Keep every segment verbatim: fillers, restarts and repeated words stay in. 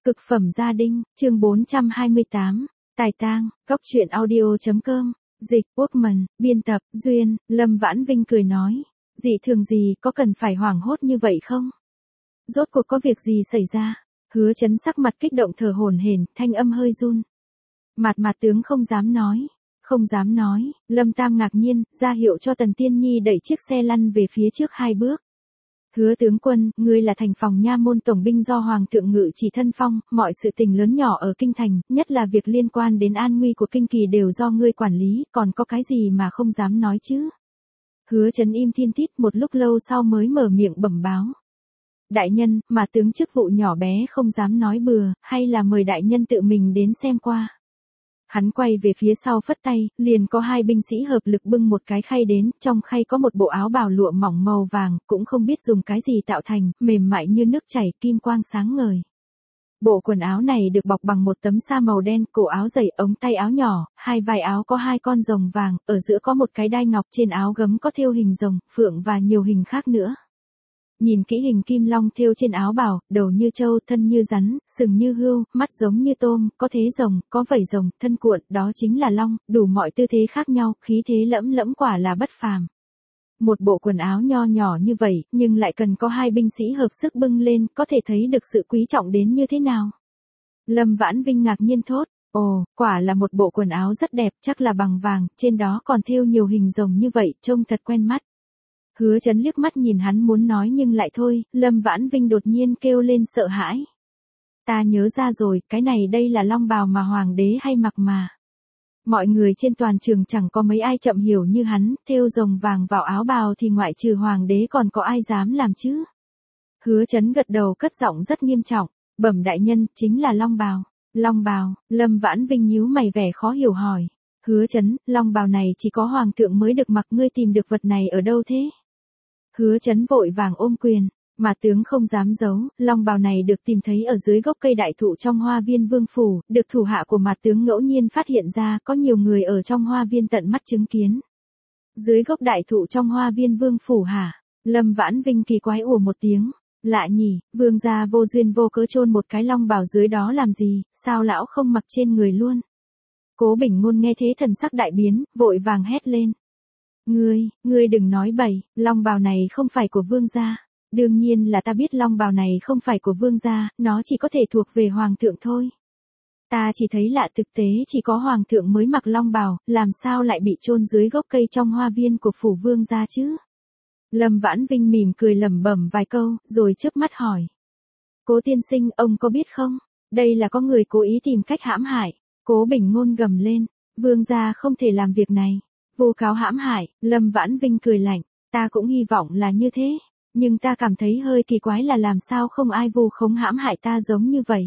Cực phẩm gia đình, chương bốn trăm hai mươi tám, Tài tang, góc truyện audio.com, dịch, Workman, biên tập, Duyên, Lâm Vãn Vinh cười nói. Dị thường gì có cần phải hoảng hốt như vậy không? Rốt cuộc có việc gì xảy ra? Hứa Chấn sắc mặt kích động thở hổn hển, thanh âm hơi run. Mạt Mạt tướng không dám nói. Không dám nói, Lâm Tam ngạc nhiên, ra hiệu cho Tần Tiên Nhi đẩy chiếc xe lăn về phía trước hai bước. Hứa tướng quân, ngươi là thành phòng nha môn tổng binh do Hoàng thượng ngự chỉ thân phong, mọi sự tình lớn nhỏ ở kinh thành, nhất là việc liên quan đến an nguy của kinh kỳ đều do ngươi quản lý, còn có cái gì mà không dám nói chứ? Hứa Chấn im thiên tít một lúc lâu sau mới mở miệng bẩm báo. Đại nhân, mà tướng chức vụ nhỏ bé không dám nói bừa, hay là mời đại nhân tự mình đến xem qua. Hắn quay về phía sau phất tay, liền có hai binh sĩ hợp lực bưng một cái khay đến, trong khay có một bộ áo bào lụa mỏng màu vàng, cũng không biết dùng cái gì tạo thành, mềm mại như nước chảy, kim quang sáng ngời. Bộ quần áo này được bọc bằng một tấm sa màu đen, cổ áo dày, ống tay áo nhỏ, hai vai áo có hai con rồng vàng, ở giữa có một cái đai ngọc, trên áo gấm có thêu hình rồng, phượng và nhiều hình khác nữa. Nhìn kỹ hình kim long thêu trên áo bào, đầu như trâu, thân như rắn, sừng như hươu, mắt giống như tôm, có thế rồng, có vảy rồng, thân cuộn, đó chính là long, đủ mọi tư thế khác nhau, khí thế lẫm lẫm quả là bất phàm. Một bộ quần áo nho nhỏ như vậy, nhưng lại cần có hai binh sĩ hợp sức bưng lên, có thể thấy được sự quý trọng đến như thế nào. Lâm Vãn Vinh ngạc nhiên thốt, ồ, quả là một bộ quần áo rất đẹp, chắc là bằng vàng, trên đó còn thêu nhiều hình rồng như vậy, trông thật quen mắt. Hứa Chấn liếc mắt nhìn hắn muốn nói nhưng lại thôi, Lâm Vãn Vinh đột nhiên kêu lên sợ hãi. Ta nhớ ra rồi, cái này đây là long bào mà hoàng đế hay mặc mà. Mọi người trên toàn trường chẳng có mấy ai chậm hiểu như hắn, thêu rồng vàng vào áo bào thì ngoại trừ hoàng đế còn có ai dám làm chứ. Hứa Chấn gật đầu cất giọng rất nghiêm trọng, bẩm đại nhân, chính là long bào. Long bào, Lâm Vãn Vinh nhíu mày vẻ khó hiểu hỏi. Hứa Chấn, long bào này chỉ có hoàng thượng mới được mặc, ngươi tìm được vật này ở đâu thế? Hứa Chấn vội vàng ôm quyền, mà tướng không dám giấu, long bào này được tìm thấy ở dưới gốc cây đại thụ trong hoa viên vương phủ, được thủ hạ của mặt tướng ngẫu nhiên phát hiện ra, có nhiều người ở trong hoa viên tận mắt chứng kiến. Dưới gốc đại thụ trong hoa viên vương phủ hả? Lâm Vãn Vinh kỳ quái ủa một tiếng, lạ nhỉ, vương gia vô duyên vô cớ chôn một cái long bào dưới đó làm gì, sao lão không mặc trên người luôn? Cố Bình Ngôn nghe thế thần sắc đại biến, vội vàng hét lên. Ngươi, ngươi đừng nói bậy, long bào này không phải của vương gia. Đương nhiên là ta biết long bào này không phải của vương gia, nó chỉ có thể thuộc về hoàng thượng thôi. Ta chỉ thấy lạ, thực tế chỉ có hoàng thượng mới mặc long bào, làm sao lại bị chôn dưới gốc cây trong hoa viên của phủ vương gia chứ? Lâm Vãn Vinh mỉm cười lẩm bẩm vài câu, rồi chớp mắt hỏi. Cố tiên sinh, ông có biết không? Đây là có người cố ý tìm cách hãm hại. Cố Bình Ngôn gầm lên, vương gia không thể làm việc này. Vu cáo hãm hại, Lâm Vãn Vinh cười lạnh, ta cũng hy vọng là như thế, nhưng ta cảm thấy hơi kỳ quái là làm sao không ai vu khống hãm hại ta giống như vậy.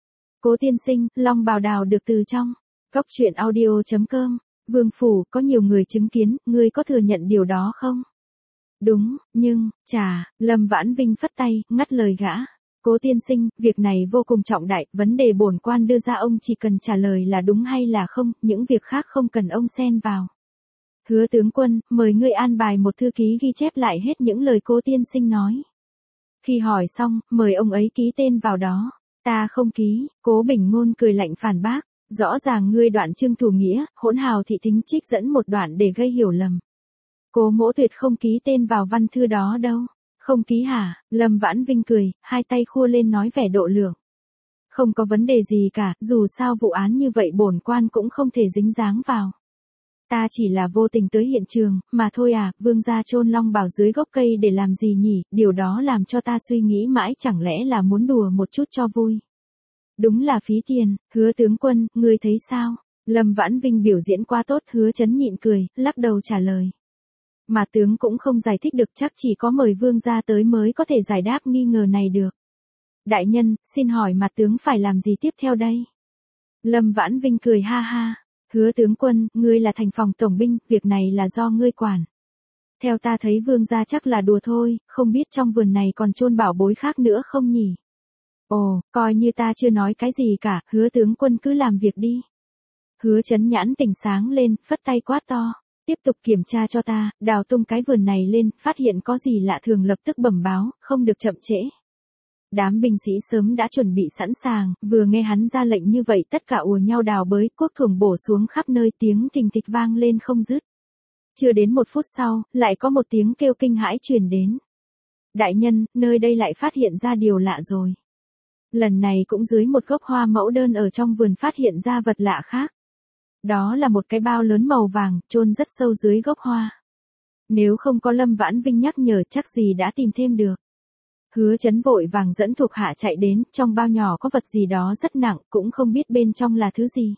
Cố tiên sinh, long bào đào được từ trong, góc truyện audio.com, vương phủ, có nhiều người chứng kiến, ngươi có thừa nhận điều đó không? Đúng, nhưng, chà, Lâm Vãn Vinh phất tay, ngắt lời gã. Cố tiên sinh, việc này vô cùng trọng đại, vấn đề bổn quan đưa ra ông chỉ cần trả lời là đúng hay là không, những việc khác không cần ông xen vào. Hứa tướng quân, mời ngươi an bài một thư ký ghi chép lại hết những lời cố tiên sinh nói. Khi hỏi xong, mời ông ấy ký tên vào đó. Ta không ký, Cố Bình Ngôn cười lạnh phản bác. Rõ ràng ngươi đoạn Trương Thủ Nghĩa, hỗn hào thị tính trích dẫn một đoạn để gây hiểu lầm. Cố Mỗ tuyệt không ký tên vào văn thư đó đâu. Không ký hả? Lâm Vãn Vinh cười, hai tay khua lên nói vẻ độ lượng. Không có vấn đề gì cả, dù sao vụ án như vậy bổn quan cũng không thể dính dáng vào. Ta chỉ là vô tình tới hiện trường, mà thôi à, vương gia chôn long bào dưới gốc cây để làm gì nhỉ, điều đó làm cho ta suy nghĩ mãi, chẳng lẽ là muốn đùa một chút cho vui. Đúng là phí tiền, Hứa tướng quân, ngươi thấy sao? Lâm Vãn Vinh biểu diễn quá tốt, Hứa Chấn nhịn cười, lắc đầu trả lời. Mà tướng cũng không giải thích được, chắc chỉ có mời vương gia tới mới có thể giải đáp nghi ngờ này được. Đại nhân, xin hỏi mà tướng phải làm gì tiếp theo đây? Lâm Vãn Vinh cười ha ha. Hứa tướng quân, ngươi là thành phòng tổng binh, việc này là do ngươi quản. Theo ta thấy vương gia chắc là đùa thôi, không biết trong vườn này còn chôn bảo bối khác nữa không nhỉ? Ồ, coi như ta chưa nói cái gì cả, hứa tướng quân cứ làm việc đi. Hứa Chấn nhãn tỉnh sáng lên, phất tay quát to. Tiếp tục kiểm tra cho ta, đào tung cái vườn này lên, phát hiện có gì lạ thường lập tức bẩm báo, không được chậm trễ. Đám binh sĩ sớm đã chuẩn bị sẵn sàng, vừa nghe hắn ra lệnh như vậy tất cả ùa nhau đào bới, cuốc thuồng bổ xuống khắp nơi, tiếng thình thịch vang lên không dứt. Chưa đến một phút sau, lại có một tiếng kêu kinh hãi truyền đến. Đại nhân, nơi đây lại phát hiện ra điều lạ rồi. Lần này cũng dưới một gốc hoa mẫu đơn ở trong vườn phát hiện ra vật lạ khác. Đó là một cái bao lớn màu vàng, chôn rất sâu dưới gốc hoa. Nếu không có Lâm Vãn Vinh nhắc nhở chắc gì đã tìm thêm được. Hứa Chấn vội vàng dẫn thuộc hạ chạy đến, trong bao nhỏ có vật gì đó rất nặng, cũng không biết bên trong là thứ gì.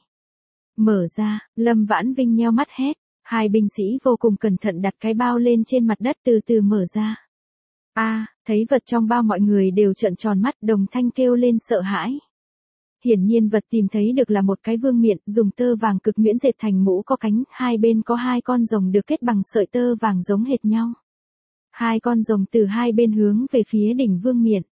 Mở ra, Lâm Vãn Vinh nheo mắt hét, hai binh sĩ vô cùng cẩn thận đặt cái bao lên trên mặt đất từ từ mở ra. A, à, thấy vật trong bao mọi người đều trợn tròn mắt, đồng thanh kêu lên sợ hãi. Hiển nhiên vật tìm thấy được là một cái vương miện, dùng tơ vàng cực nhuyễn dệt thành mũ có cánh, hai bên có hai con rồng được kết bằng sợi tơ vàng giống hệt nhau. Hai con rồng từ hai bên hướng về phía đỉnh vương miện.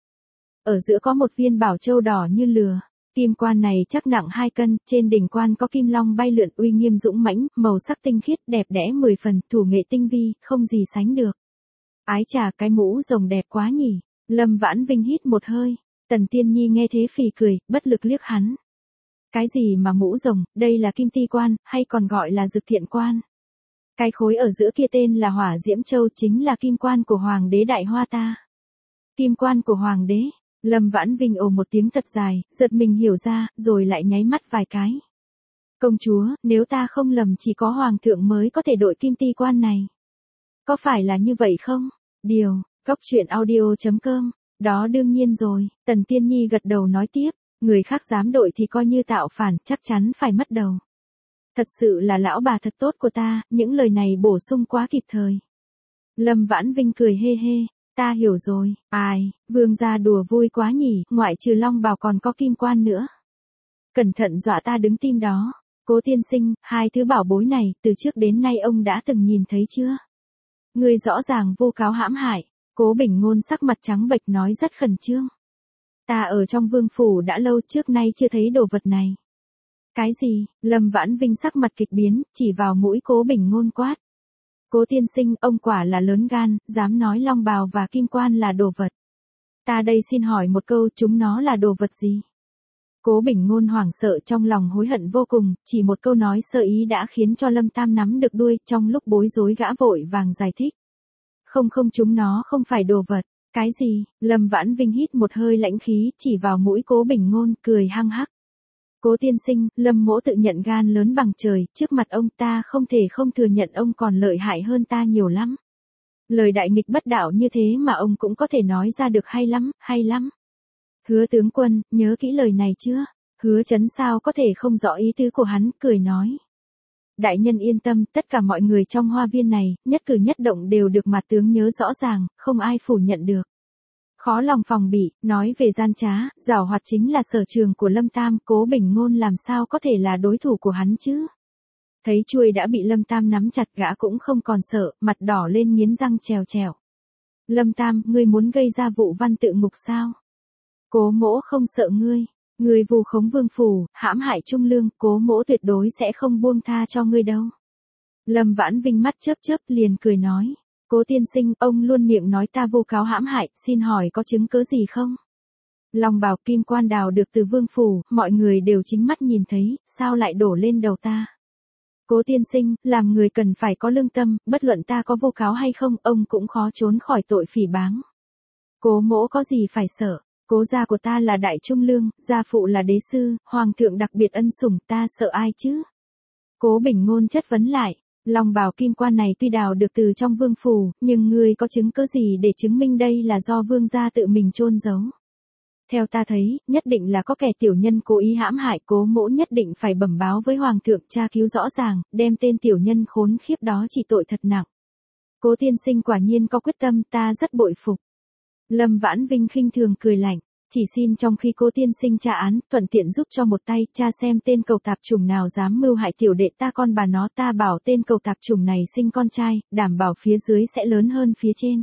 Ở giữa có một viên bảo châu đỏ như lửa. Kim quan này chắc nặng hai cân, trên đỉnh quan có kim long bay lượn uy nghiêm dũng mãnh, màu sắc tinh khiết đẹp đẽ mười phần, thủ nghệ tinh vi, không gì sánh được. Ái chà, cái mũ rồng đẹp quá nhỉ. Lâm Vãn Vinh hít một hơi. Tần Tiên Nhi nghe thế phì cười, bất lực liếc hắn. Cái gì mà mũ rồng, đây là kim ti quan, hay còn gọi là dực thiện quan. Cái khối ở giữa kia tên là hỏa diễm châu, chính là kim quan của hoàng đế Đại Hoa ta. Kim quan của hoàng đế. Lâm Vãn Vinh ồ một tiếng thật dài, giật mình hiểu ra, rồi lại nháy mắt vài cái. Công chúa, nếu ta không lầm chỉ có hoàng thượng mới có thể đội kim ti quan này. Có phải là như vậy không? Điều, góc truyện audio chấm com. Đó đương nhiên rồi, Tần Tiên Nhi gật đầu nói tiếp, người khác dám đội thì coi như tạo phản, chắc chắn phải mất đầu. Thật sự là lão bà thật tốt của ta, những lời này bổ sung quá kịp thời. Lâm Vãn Vinh cười hê hê, ta hiểu rồi, ai, vương gia đùa vui quá nhỉ, ngoại trừ long bào còn có kim quan nữa. Cẩn thận dọa ta đứng tim đó, Cố tiên sinh, hai thứ bảo bối này, từ trước đến nay ông đã từng nhìn thấy chưa? Người rõ ràng vô cáo hãm hại. Cố Bình Ngôn sắc mặt trắng bệch nói rất khẩn trương. Ta ở trong vương phủ đã lâu, trước nay chưa thấy đồ vật này. Cái gì? Lâm Vãn Vinh sắc mặt kịch biến, chỉ vào mũi Cố Bình Ngôn quát. Cố tiên sinh, ông quả là lớn gan, dám nói long bào và kim quan là đồ vật. Ta đây xin hỏi một câu, chúng nó là đồ vật gì? Cố Bình Ngôn hoảng sợ, trong lòng hối hận vô cùng, chỉ một câu nói sơ ý đã khiến cho Lâm Tam nắm được đuôi, trong lúc bối rối gã vội vàng giải thích. Không không, chúng nó không phải đồ vật. Cái gì? Lâm Vãn Vinh hít một hơi lãnh khí, chỉ vào mũi Cố Bình Ngôn, cười hăng hắc. Cố tiên sinh, Lâm mỗ tự nhận gan lớn bằng trời, trước mặt ông ta không thể không thừa nhận ông còn lợi hại hơn ta nhiều lắm. Lời đại nghịch bất đạo như thế mà ông cũng có thể nói ra được, hay lắm, hay lắm. Hứa tướng quân, nhớ kỹ lời này chưa? Hứa Chấn sao có thể không rõ ý tứ của hắn, cười nói. Đại nhân yên tâm, tất cả mọi người trong hoa viên này, nhất cử nhất động đều được mặt tướng nhớ rõ ràng, không ai phủ nhận được. Khó lòng phòng bị, nói về gian trá, giảo hoạt chính là sở trường của Lâm Tam, Cố Bình Ngôn làm sao có thể là đối thủ của hắn chứ? Thấy chuôi đã bị Lâm Tam nắm chặt, gã cũng không còn sợ, mặt đỏ lên nghiến răng trèo trèo. Lâm Tam, ngươi muốn gây ra vụ văn tự ngục sao? Cố mỗ không sợ ngươi. Ngươi vù khống vương phủ, hãm hại trung lương, Cố mỗ tuyệt đối sẽ không buông tha cho ngươi đâu. Lâm Vãn Vinh mắt chớp chớp liền cười nói. Cố tiên sinh, ông luôn miệng nói ta vu cáo hãm hại, xin hỏi có chứng cứ gì không? Long bào kim quan đào được từ vương phủ, mọi người đều chính mắt nhìn thấy, sao lại đổ lên đầu ta? Cố tiên sinh, làm người cần phải có lương tâm, bất luận ta có vu cáo hay không, ông cũng khó trốn khỏi tội phỉ báng. Cố mỗ có gì phải sợ? Cố gia của ta là đại trung lương, gia phụ là đế sư, hoàng thượng đặc biệt ân sủng, ta sợ ai chứ? Cố Bình Ngôn chất vấn lại, long bào kim quan này tuy đào được từ trong vương phủ, nhưng ngươi có chứng cứ gì để chứng minh đây là do vương gia tự mình chôn giấu? Theo ta thấy, nhất định là có kẻ tiểu nhân cố ý hãm hại, Cố mỗ nhất định phải bẩm báo với hoàng thượng, tra cứu rõ ràng, đem tên tiểu nhân khốn khiếp đó chỉ tội thật nặng. Cố tiên sinh quả nhiên có quyết tâm, ta rất bội phục. Lâm Vãn Vinh khinh thường cười lạnh, chỉ xin trong khi Cố tiên sinh tra án, thuận tiện giúp cho một tay, tra xem tên cầu tạp chủng nào dám mưu hại tiểu đệ ta, con bà nó, ta bảo tên cầu tạp chủng này sinh con trai, đảm bảo phía dưới sẽ lớn hơn phía trên.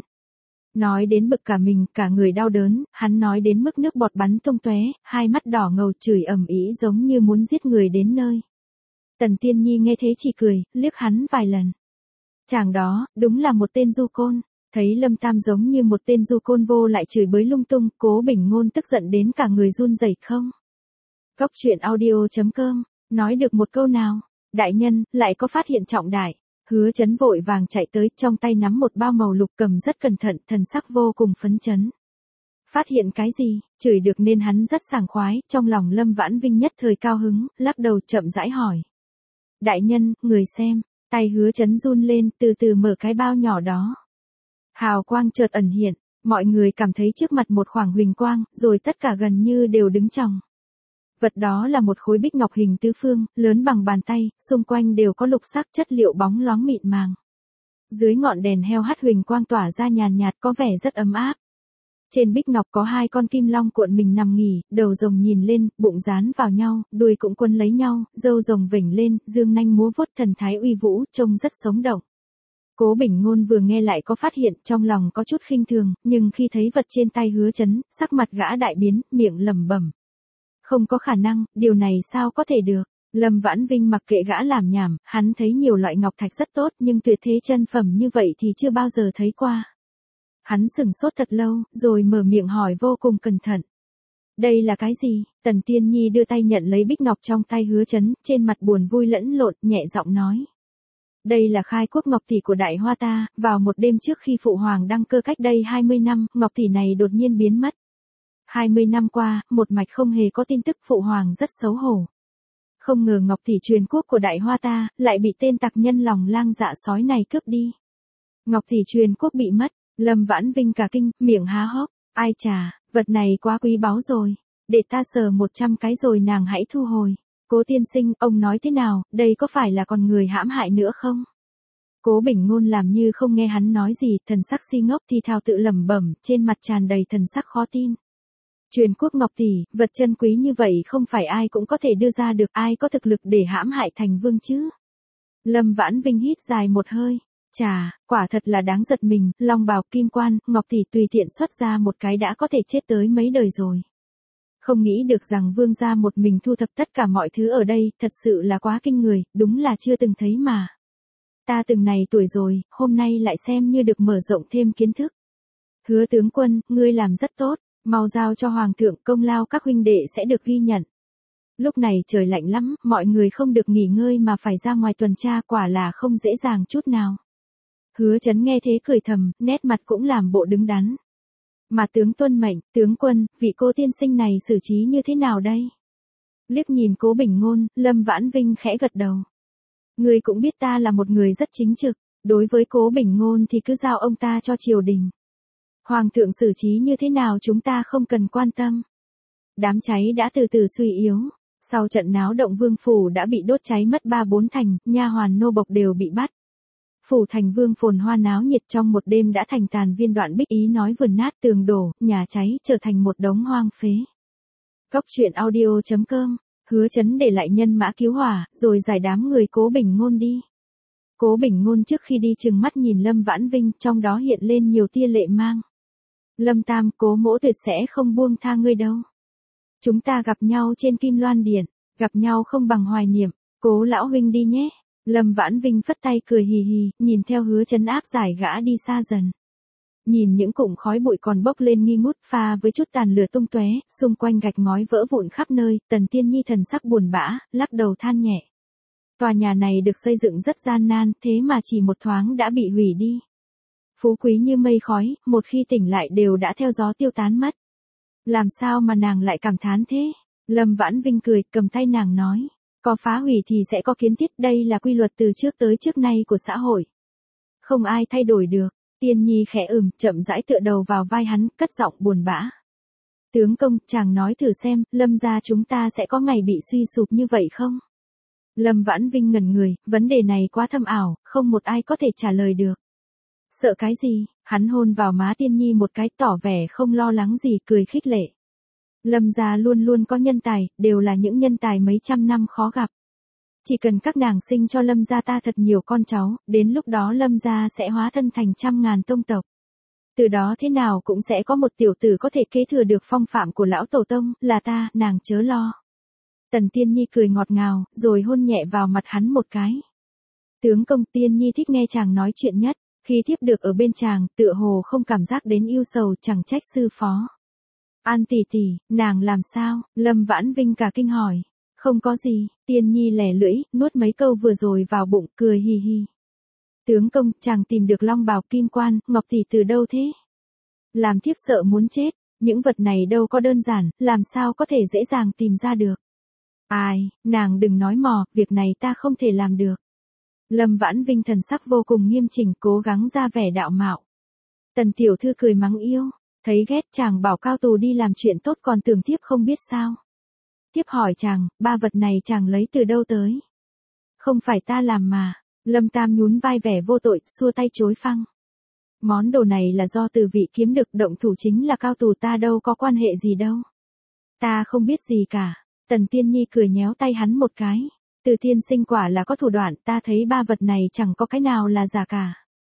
Nói đến bực cả mình, cả người đau đớn, hắn nói đến mức nước bọt bắn tung tóe, hai mắt đỏ ngầu chửi ầm ĩ giống như muốn giết người đến nơi. Tần Tiên Nhi nghe thế chỉ cười, liếc hắn vài lần. Chàng đó, đúng là một tên du côn. Thấy Lâm Tam giống như một tên du côn vô lại chửi bới lung tung, Cố Bình Ngôn tức giận đến cả người run rẩy không. Góc truyện audio chấm com, nói được một câu nào, đại nhân, lại có phát hiện trọng đại. Hứa Chấn vội vàng chạy tới, trong tay nắm một bao màu lục cầm rất cẩn thận, thần sắc vô cùng phấn chấn. Phát hiện cái gì, chửi được nên hắn rất sảng khoái, trong lòng Lâm Vãn Vinh nhất thời cao hứng, lắc đầu chậm rãi hỏi. Đại nhân, người xem, tay Hứa Chấn run lên, từ từ mở cái bao nhỏ đó. Hào quang chợt ẩn hiện, mọi người cảm thấy trước mặt một khoảng huỳnh quang, rồi tất cả gần như đều đứng chòng. Vật đó là một khối bích ngọc hình tứ phương, lớn bằng bàn tay, xung quanh đều có lục sắc chất liệu bóng loáng mịn màng. Dưới ngọn đèn heo hắt huỳnh quang tỏa ra nhàn nhạt có vẻ rất ấm áp. Trên bích ngọc có hai con kim long cuộn mình nằm nghỉ, đầu rồng nhìn lên, bụng dán vào nhau, đuôi cũng quấn lấy nhau, râu rồng vểnh lên, dương nanh múa vuốt thần thái uy vũ, trông rất sống động. Cố Bình Ngôn vừa nghe lại có phát hiện, trong lòng có chút khinh thường, nhưng khi thấy vật trên tay Hứa Chấn, sắc mặt gã đại biến, miệng lẩm bẩm. Không có khả năng, điều này sao có thể được. Lâm Vãn Vinh mặc kệ gã làm nhảm, hắn thấy nhiều loại ngọc thạch rất tốt nhưng tuyệt thế chân phẩm như vậy thì chưa bao giờ thấy qua. Hắn sửng sốt thật lâu, rồi mở miệng hỏi vô cùng cẩn thận. Đây là cái gì? Tần Tiên Nhi đưa tay nhận lấy bích ngọc trong tay Hứa Chấn, trên mặt buồn vui lẫn lộn, nhẹ giọng nói. Đây là khai quốc ngọc tỷ của Đại Hoa ta, vào một đêm trước khi Phụ Hoàng đăng cơ cách đây hai mươi năm, ngọc tỷ này đột nhiên biến mất. hai mươi năm qua, một mạch không hề có tin tức, Phụ Hoàng rất xấu hổ. Không ngờ ngọc tỷ truyền quốc của Đại Hoa ta, lại bị tên tặc nhân lòng lang dạ sói này cướp đi. Ngọc tỷ truyền quốc bị mất, Lâm Vãn Vinh cả kinh, miệng há hốc, ai chà, vật này quá quý báu rồi, để ta sờ một trăm cái rồi nàng hãy thu hồi. Cố tiên sinh, ông nói thế nào, đây có phải là con người hãm hại nữa không? Cố Bình Ngôn làm như không nghe hắn nói gì, thần sắc si ngốc thì thào tự lẩm bẩm, trên mặt tràn đầy thần sắc khó tin. Truyền quốc ngọc tỷ, vật chân quý như vậy không phải ai cũng có thể đưa ra được, ai có thực lực để hãm hại thành vương chứ? Lâm Vãn Vinh hít dài một hơi, chà, quả thật là đáng giật mình, long bào, kim quan, ngọc tỷ tùy tiện xuất ra một cái đã có thể chết tới mấy đời rồi. Không nghĩ được rằng vương gia một mình thu thập tất cả mọi thứ ở đây, thật sự là quá kinh người, đúng là chưa từng thấy mà. Ta từng này tuổi rồi, hôm nay lại xem như được mở rộng thêm kiến thức. Hứa tướng quân, ngươi làm rất tốt, mau giao cho hoàng thượng, công lao các huynh đệ sẽ được ghi nhận. Lúc này trời lạnh lắm, mọi người không được nghỉ ngơi mà phải ra ngoài tuần tra, quả là không dễ dàng chút nào. Hứa Chấn nghe thế cười thầm, nét mặt cũng làm bộ đứng đắn. Mà tướng tuân mệnh, tướng quân, vị Cố tiên sinh này xử trí như thế nào đây? Liếc nhìn Cố Bình Ngôn, Lâm Vãn Vinh khẽ gật đầu. Ngươi cũng biết ta là một người rất chính trực, đối với Cố Bình Ngôn thì cứ giao ông ta cho triều đình. Hoàng thượng xử trí như thế nào chúng ta không cần quan tâm. Đám cháy đã từ từ suy yếu, sau trận náo động vương phủ đã bị đốt cháy mất ba bốn thành, nha hoàn nô bộc đều bị bắt. Phủ thành vương phồn hoa náo nhiệt, trong một đêm đã thành tàn viên đoạn bích ý nói vườn nát tường đổ, nhà cháy trở thành một đống hoang phế. Góc truyện audio chấm com, Hứa Chấn để lại nhân mã cứu hỏa, rồi giải đám người Cố Bình Ngôn đi. Cố Bình Ngôn trước khi đi trừng mắt nhìn Lâm Vãn Vinh, trong đó hiện lên nhiều tia lệ mang. Lâm Tam, Cố mỗ tuyệt sẽ không buông tha ngươi đâu. Chúng ta gặp nhau trên Kim Loan Điện, gặp nhau không bằng hoài niệm, Cố lão huynh đi nhé. Lâm Vãn Vinh phất tay cười hì hì, nhìn theo Hứa Chấn áp giải gã đi xa dần. Nhìn những cụm khói bụi còn bốc lên nghi ngút pha với chút tàn lửa tung tóe, xung quanh gạch ngói vỡ vụn khắp nơi, Tần Tiên Nhi thần sắc buồn bã, lắc đầu than nhẹ. Tòa nhà này được xây dựng rất gian nan, thế mà chỉ một thoáng đã bị hủy đi. Phú quý như mây khói, một khi tỉnh lại đều đã theo gió tiêu tán mất. Làm sao mà nàng lại cảm thán thế? Lâm Vãn Vinh cười, cầm tay nàng nói. Có phá hủy thì sẽ có kiến thiết, đây là quy luật từ trước tới trước nay của xã hội. Không ai thay đổi được. Tiên Nhi khẽ ừm, chậm rãi tựa đầu vào vai hắn, cất giọng buồn bã. Tướng công, chàng nói thử xem, Lâm gia chúng ta sẽ có ngày bị suy sụp như vậy không? Lâm Vãn Vinh ngẩn người, vấn đề này quá thâm ảo, không một ai có thể trả lời được. Sợ cái gì? Hắn hôn vào má Tiên Nhi một cái, tỏ vẻ không lo lắng gì, cười khích lệ. Lâm gia luôn luôn có nhân tài, đều là những nhân tài mấy trăm năm khó gặp. Chỉ cần các nàng sinh cho Lâm gia ta thật nhiều con cháu, đến lúc đó Lâm gia sẽ hóa thân thành trăm ngàn tông tộc. Từ đó thế nào cũng sẽ có một tiểu tử có thể kế thừa được phong phạm của lão tổ tông, là ta, nàng chớ lo. Tần Tiên Nhi cười ngọt ngào, rồi hôn nhẹ vào mặt hắn một cái. Tướng công, Tiên Nhi thích nghe chàng nói chuyện nhất. Khi thiếp được ở bên chàng, tựa hồ không cảm giác đến yêu sầu, chẳng trách sư phó. An tỷ tỷ, nàng làm sao? Lâm Vãn Vinh cả kinh hỏi. Không có gì, Tiên Nhi lẻ lưỡi, nuốt mấy câu vừa rồi vào bụng, cười hì hì. Tướng công, chàng tìm được long bào kim quan, ngọc tỷ từ đâu thế? Làm thiếp sợ muốn chết, những vật này đâu có đơn giản, làm sao có thể dễ dàng tìm ra được. Ai, nàng đừng nói mò, việc này ta không thể làm được. Lâm Vãn Vinh thần sắc vô cùng nghiêm chỉnh, cố gắng ra vẻ đạo mạo. Tần tiểu thư cười mắng yêu, thấy ghét chàng bảo cao tù đi làm chuyện tốt còn tưởng thiếp không biết sao. Thiếp hỏi chàng, ba vật này chàng lấy từ đâu tới? Không phải ta làm mà. Lâm Tam nhún vai vẻ vô tội, xua tay chối phăng. Món đồ này là do từ vị kiếm được, động thủ chính là cao tù, ta đâu có quan hệ gì đâu. Ta không biết gì cả. Tần Tiên Nhi cười nhéo tay hắn một cái. Từ tiên sinh quả là có thủ đoạn, ta thấy ba vật này chẳng có cái nào là giả cả.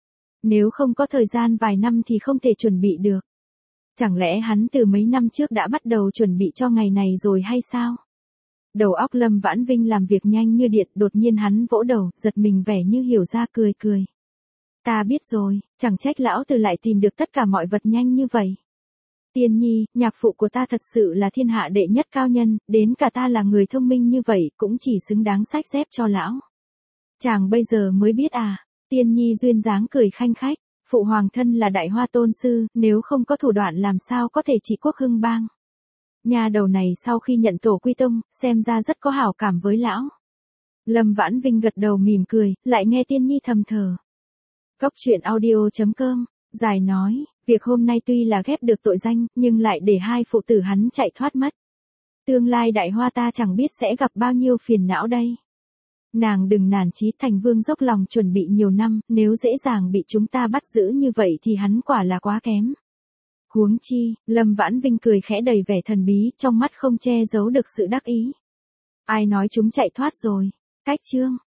Nếu không có thời gian vài năm thì không thể chuẩn bị được. Chẳng lẽ hắn từ mấy năm trước đã bắt đầu chuẩn bị cho ngày này rồi hay sao? Đầu óc Lâm Vãn Vinh làm việc nhanh như điện, đột nhiên hắn vỗ đầu, giật mình vẻ như hiểu ra, cười cười. Ta biết rồi, chẳng trách lão tử lại tìm được tất cả mọi vật nhanh như vậy. Tiên Nhi, nhạc phụ của ta thật sự là thiên hạ đệ nhất cao nhân, đến cả ta là người thông minh như vậy cũng chỉ xứng đáng xách dép cho lão. Chàng bây giờ mới biết à? Tiên Nhi duyên dáng cười khanh khách, phụ hoàng thân là đại hoa tôn sư, nếu không có thủ đoạn làm sao có thể trị quốc hưng bang. Nhà đầu này sau khi nhận tổ quy tông, xem ra rất có hảo cảm với lão. Lâm Vãn Vinh gật đầu mỉm cười, lại nghe Tiên Nhi thầm thở. Góc truyện audio chấm com, dài nói, việc hôm nay tuy là ghép được tội danh, nhưng lại để hai phụ tử hắn chạy thoát mất. Tương lai đại hoa ta chẳng biết sẽ gặp bao nhiêu phiền não đây. Nàng đừng nản chí, thành vương dốc lòng chuẩn bị nhiều năm, nếu dễ dàng bị chúng ta bắt giữ như vậy thì hắn quả là quá kém. Huống chi, Lâm Vãn Vinh cười khẽ đầy vẻ thần bí, trong mắt không che giấu được sự đắc ý. Ai nói chúng chạy thoát rồi? Cách chương.